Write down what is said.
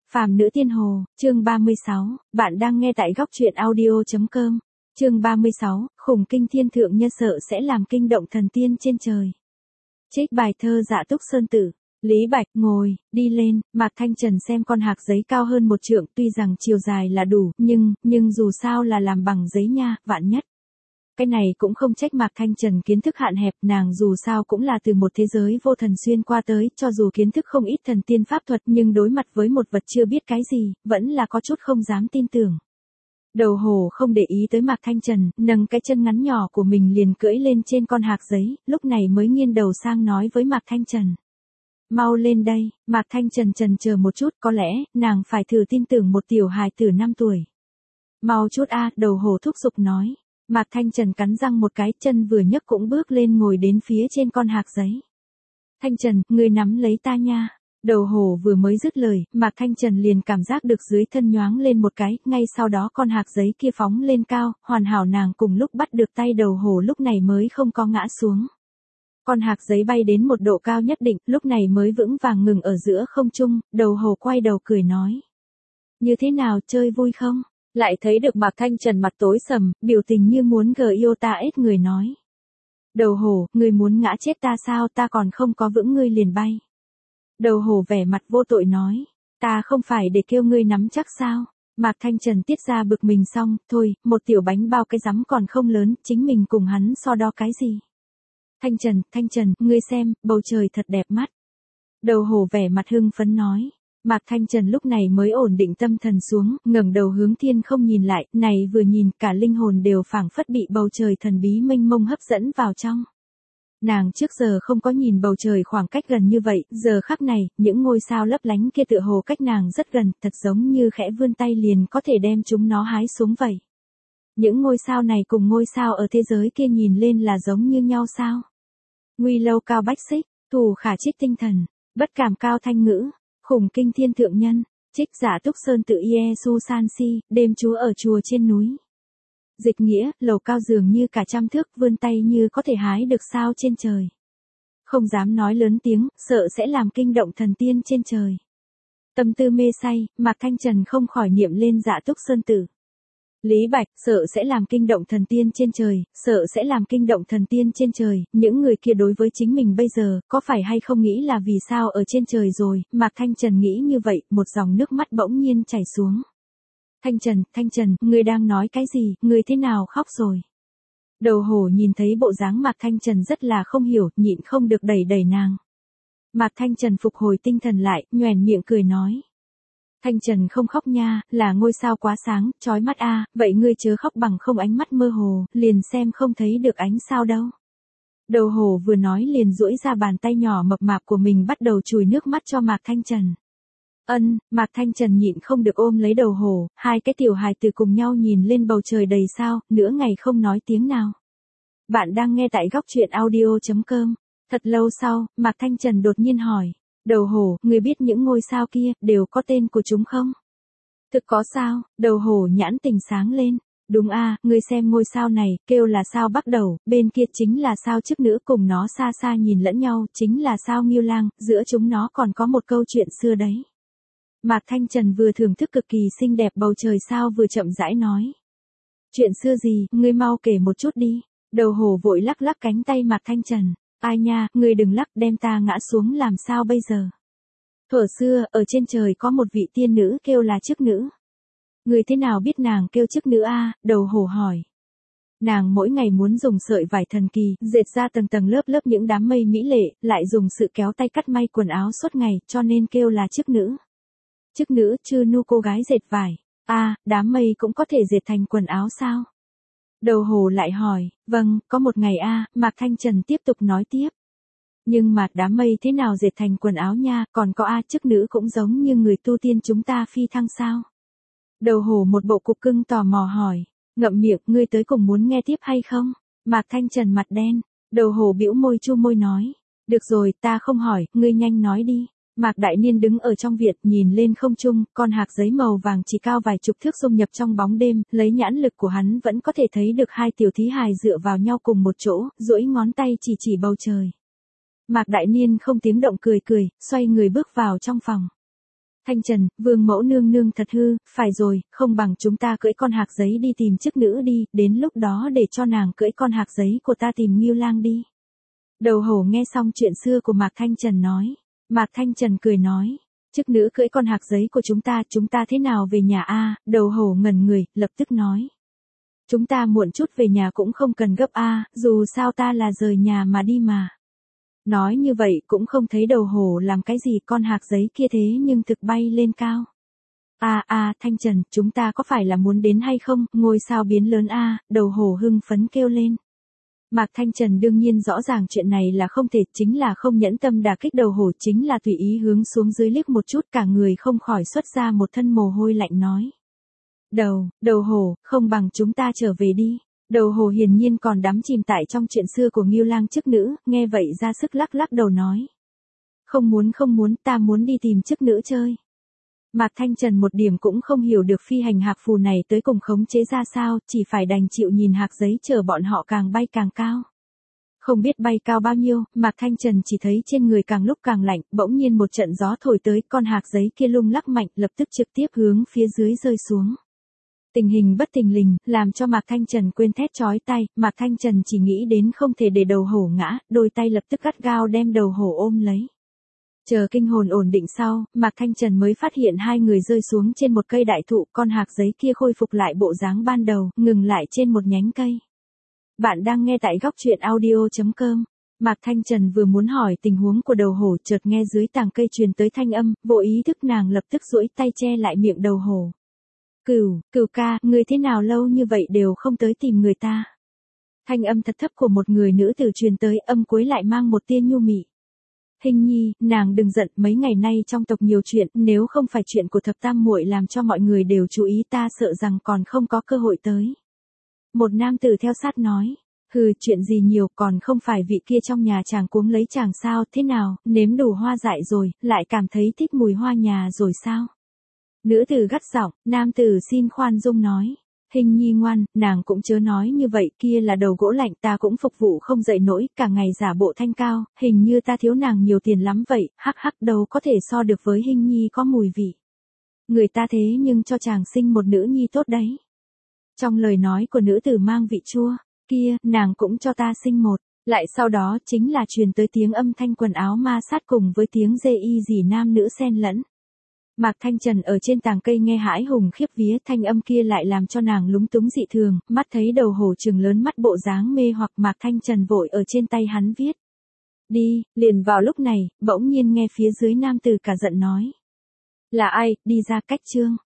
Phàm nữ tiên hồ, chương 36, bạn đang nghe tại góc truyện audio.com. Chương 36, khủng kinh thiên thượng nhân sợ sẽ làm kinh động thần tiên trên trời. Trích bài thơ Dạ Túc Sơn Tử. Lý Bạch ngồi, đi lên, Mạc Thanh Trần xem con hạc giấy cao hơn 1 trượng, tuy rằng chiều dài là đủ, nhưng dù sao là làm bằng giấy nha, vạn nhất. Cái này cũng không trách Mạc Thanh Trần kiến thức hạn hẹp, nàng dù sao cũng là từ một thế giới vô thần xuyên qua tới, cho dù kiến thức không ít thần tiên pháp thuật nhưng đối mặt với một vật chưa biết cái gì, vẫn là có chút không dám tin tưởng. Đầu hổ không để ý tới Mạc Thanh Trần, nâng cái chân ngắn nhỏ của mình liền cưỡi lên trên con hạc giấy, lúc này mới nghiêng đầu sang nói với Mạc Thanh Trần. Mau lên đây, Mạc Thanh Trần chần chờ một chút, có lẽ, nàng phải thử tin tưởng một tiểu hài tử 5 tuổi. Mau chút a, đầu hổ thúc giục nói. Mạc Thanh Trần cắn răng một cái, chân vừa nhấc cũng bước lên ngồi đến phía trên con hạc giấy. Thanh Trần, ngươi nắm lấy ta nha. Đầu hổ vừa mới dứt lời, Mạc Thanh Trần liền cảm giác được dưới thân nhoáng lên một cái, ngay sau đó con hạc giấy kia phóng lên cao, hoàn hảo nàng cùng lúc bắt được tay đầu hổ lúc này mới không có ngã xuống. Con hạc giấy bay đến một độ cao nhất định, lúc này mới vững vàng ngừng ở giữa không trung, đầu hổ quay đầu cười nói. Như thế nào, chơi vui không? Lại thấy được Mạc Thanh Trần mặt tối sầm, biểu tình như muốn gờ yêu ta ết người nói. Đầu hổ, ngươi muốn ngã chết ta sao, ta còn không có vững ngươi liền bay. Đầu hổ vẻ mặt vô tội nói, ta không phải để kêu ngươi nắm chắc sao. Mạc Thanh Trần tiết ra bực mình xong, thôi, một tiểu bánh bao cái rắm còn không lớn, chính mình cùng hắn so đo cái gì. Thanh Trần, ngươi xem, bầu trời thật đẹp mắt. Đầu hổ vẻ mặt hưng phấn nói. Mạc Thanh Trần lúc này mới ổn định tâm thần xuống, ngẩng đầu hướng thiên không nhìn lại, này vừa nhìn cả linh hồn đều phảng phất bị bầu trời thần bí mênh mông hấp dẫn vào trong. Nàng trước giờ không có nhìn bầu trời khoảng cách gần như vậy, giờ khắc này, những ngôi sao lấp lánh kia tựa hồ cách nàng rất gần, thật giống như khẽ vươn tay liền có thể đem chúng nó hái xuống vậy. Những ngôi sao này cùng ngôi sao ở thế giới kia nhìn lên là giống như nhau sao? Nguy lâu cao bách xích, thù khả trích tinh thần, bất cảm cao thanh ngữ. Khủng kinh thiên thượng nhân, trích Dạ Túc Sơn Tự Yesu San Si, đêm chúa ở chùa trên núi. Dịch nghĩa, lầu cao dường như cả trăm thước, vươn tay như có thể hái được sao trên trời. Không dám nói lớn tiếng, sợ sẽ làm kinh động thần tiên trên trời. Tâm tư mê say, Mạc Thanh Trần không khỏi niệm lên Dạ Túc Sơn Tử. Lý Bạch, sợ sẽ làm kinh động thần tiên trên trời, sợ sẽ làm kinh động thần tiên trên trời, những người kia đối với chính mình bây giờ, có phải hay không nghĩ là vì sao ở trên trời rồi, Mạc Thanh Trần nghĩ như vậy, một dòng nước mắt bỗng nhiên chảy xuống. Thanh Trần, ngươi đang nói cái gì, ngươi thế nào khóc rồi? Đầu hổ nhìn thấy bộ dáng Mạc Thanh Trần rất là không hiểu, nhịn không được đẩy nàng. Mạc Thanh Trần phục hồi tinh thần lại, nhoẻn miệng cười nói. Thanh Trần không khóc nha, là ngôi sao quá sáng, chói mắt a, vậy ngươi chớ khóc bằng không ánh mắt mơ hồ, liền xem không thấy được ánh sao đâu. Đầu hổ vừa nói liền duỗi ra bàn tay nhỏ mập mạp của mình bắt đầu chùi nước mắt cho Mạc Thanh Trần. Mạc Thanh Trần nhịn không được ôm lấy đầu hổ, hai cái tiểu hài từ cùng nhau nhìn lên bầu trời đầy sao, nửa ngày không nói tiếng nào. Bạn đang nghe tại góc truyện audio.com. Thật lâu sau, Mạc Thanh Trần đột nhiên hỏi. Đầu hổ, ngươi biết những ngôi sao kia, đều có tên của chúng không? Thực có sao, đầu hổ nhãn tình sáng lên. Đúng a, ngươi xem ngôi sao này, kêu là sao Bắc Đầu, bên kia chính là sao Chức Nữ, cùng nó xa xa nhìn lẫn nhau, chính là sao Ngưu Lang, giữa chúng nó còn có một câu chuyện xưa đấy. Mạc Thanh Trần vừa thưởng thức cực kỳ xinh đẹp bầu trời sao vừa chậm rãi nói. Chuyện xưa gì, ngươi mau kể một chút đi. Đầu hổ vội lắc lắc cánh tay Mạc Thanh Trần. Ai nha, ngươi đừng lắc, đem ta ngã xuống làm sao bây giờ? Thuở xưa, ở trên trời có một vị tiên nữ kêu là Chức Nữ. Ngươi thế nào biết nàng kêu Chức Nữ a? Đầu hổ hỏi. Nàng mỗi ngày muốn dùng sợi vải thần kỳ, dệt ra tầng tầng lớp lớp những đám mây mỹ lệ, lại dùng sự kéo tay cắt may quần áo suốt ngày, cho nên kêu là Chức Nữ. Chức Nữ, chư nu cô gái dệt vải. Đám mây cũng có thể dệt thành quần áo sao? Đầu hổ lại hỏi, vâng, có một ngày Mạc Thanh Trần tiếp tục nói tiếp. Nhưng mà đám mây thế nào dệt thành quần áo nha, còn có Chức Nữ cũng giống như người tu tiên chúng ta phi thăng sao? Đầu hổ một bộ cục cưng tò mò hỏi, ngậm miệng, ngươi tới cùng muốn nghe tiếp hay không? Mạc Thanh Trần mặt đen, đầu hổ bĩu môi chu môi nói, được rồi, ta không hỏi, ngươi nhanh nói đi. Mạc Đại Niên đứng ở trong viện nhìn lên không trung, con hạc giấy màu vàng chỉ cao vài chục thước xông nhập trong bóng đêm, lấy nhãn lực của hắn vẫn có thể thấy được hai tiểu thí hài dựa vào nhau cùng một chỗ, duỗi ngón tay chỉ bầu trời. Mạc Đại Niên không tiếng động cười, xoay người bước vào trong phòng. Thanh Trần, Vương mẫu nương nương thật hư, phải rồi, không bằng chúng ta cưỡi con hạc giấy đi tìm chức nữ đi, đến lúc đó để cho nàng cưỡi con hạc giấy của ta tìm Ngưu Lang đi. Đầu hổ nghe xong chuyện xưa của Mạc Thanh Trần nói. Mạc Thanh Trần cười nói, chức nữ cưỡi con hạc giấy của chúng ta thế nào về nhà a? Đầu hổ ngẩn người, lập tức nói. Chúng ta muộn chút về nhà cũng không cần gấp a, dù sao ta là rời nhà mà đi mà. Nói như vậy cũng không thấy đầu hổ làm cái gì, con hạc giấy kia thế nhưng thực bay lên cao. Thanh Trần, chúng ta có phải là muốn đến hay không, ngôi sao biến lớn đầu hổ hưng phấn kêu lên. Mạc Thanh Trần đương nhiên rõ ràng chuyện này là không thể, chính là không nhẫn tâm đả kích đầu hổ, chính là tùy ý hướng xuống dưới liếc một chút, cả người không khỏi xuất ra một thân mồ hôi lạnh nói. Đầu hổ, không bằng chúng ta trở về đi. Đầu hổ hiển nhiên còn đắm chìm tại trong chuyện xưa của Ngưu Lang chức nữ, nghe vậy ra sức lắc lắc đầu nói. Không muốn, ta muốn đi tìm chức nữ chơi. Mạc Thanh Trần một điểm cũng không hiểu được phi hành hạc phù này tới cùng khống chế ra sao, chỉ phải đành chịu nhìn hạc giấy chờ bọn họ càng bay càng cao. Không biết bay cao bao nhiêu, Mạc Thanh Trần chỉ thấy trên người càng lúc càng lạnh, bỗng nhiên một trận gió thổi tới, con hạc giấy kia lung lắc mạnh, lập tức trực tiếp hướng phía dưới rơi xuống. Tình hình bất thình lình, làm cho Mạc Thanh Trần quên thét chói tai, Mạc Thanh Trần chỉ nghĩ đến không thể để đầu hổ ngã, đôi tay lập tức gắt gao đem đầu hổ ôm lấy. Chờ kinh hồn ổn định sau, Mạc Thanh Trần mới phát hiện hai người rơi xuống trên một cây đại thụ, con hạc giấy kia khôi phục lại bộ dáng ban đầu, ngừng lại trên một nhánh cây. Bạn đang nghe tại góc truyện audio.com. Mạc Thanh Trần vừa muốn hỏi tình huống của đầu hổ, chợt nghe dưới tàng cây truyền tới thanh âm, vô ý thức nàng lập tức duỗi tay che lại miệng đầu hổ. Cửu ca, người thế nào lâu như vậy đều không tới tìm người ta. Thanh âm thật thấp của một người nữ tử truyền tới, âm cuối lại mang một tia nhu mị. Hình nhi, nàng đừng giận, mấy ngày nay trong tộc nhiều chuyện, nếu không phải chuyện của thập tam muội làm cho mọi người đều chú ý, ta sợ rằng còn không có cơ hội tới. Một nam tử theo sát nói, chuyện gì nhiều, còn không phải vị kia trong nhà chàng cuống lấy chàng sao, thế nào, nếm đủ hoa dại rồi, lại cảm thấy thích mùi hoa nhà rồi sao? Nữ tử gắt giọng, nam tử xin khoan dung nói. Hình nhi ngoan, nàng cũng chớ nói như vậy, kia là đầu gỗ lạnh, ta cũng phục vụ không dậy nổi, cả ngày giả bộ thanh cao, hình như ta thiếu nàng nhiều tiền lắm vậy, hắc đâu có thể so được với hình nhi có mùi vị. Người ta thế nhưng cho chàng sinh một nữ nhi tốt đấy. Trong lời nói của nữ tử mang vị chua, kia, nàng cũng cho ta sinh một, lại sau đó chính là truyền tới tiếng âm thanh quần áo ma sát cùng với tiếng dê y dì nam nữ xen lẫn. Mạc Thanh Trần ở trên tàng cây nghe hãi hùng khiếp vía, thanh âm kia lại làm cho nàng lúng túng dị thường, mắt thấy đầu hổ trừng lớn mắt bộ dáng mê hoặc, Mạc Thanh Trần vội ở trên tay hắn viết. Đi, liền vào lúc này, bỗng nhiên nghe phía dưới nam tử cả giận nói. Là ai, đi ra cách chương.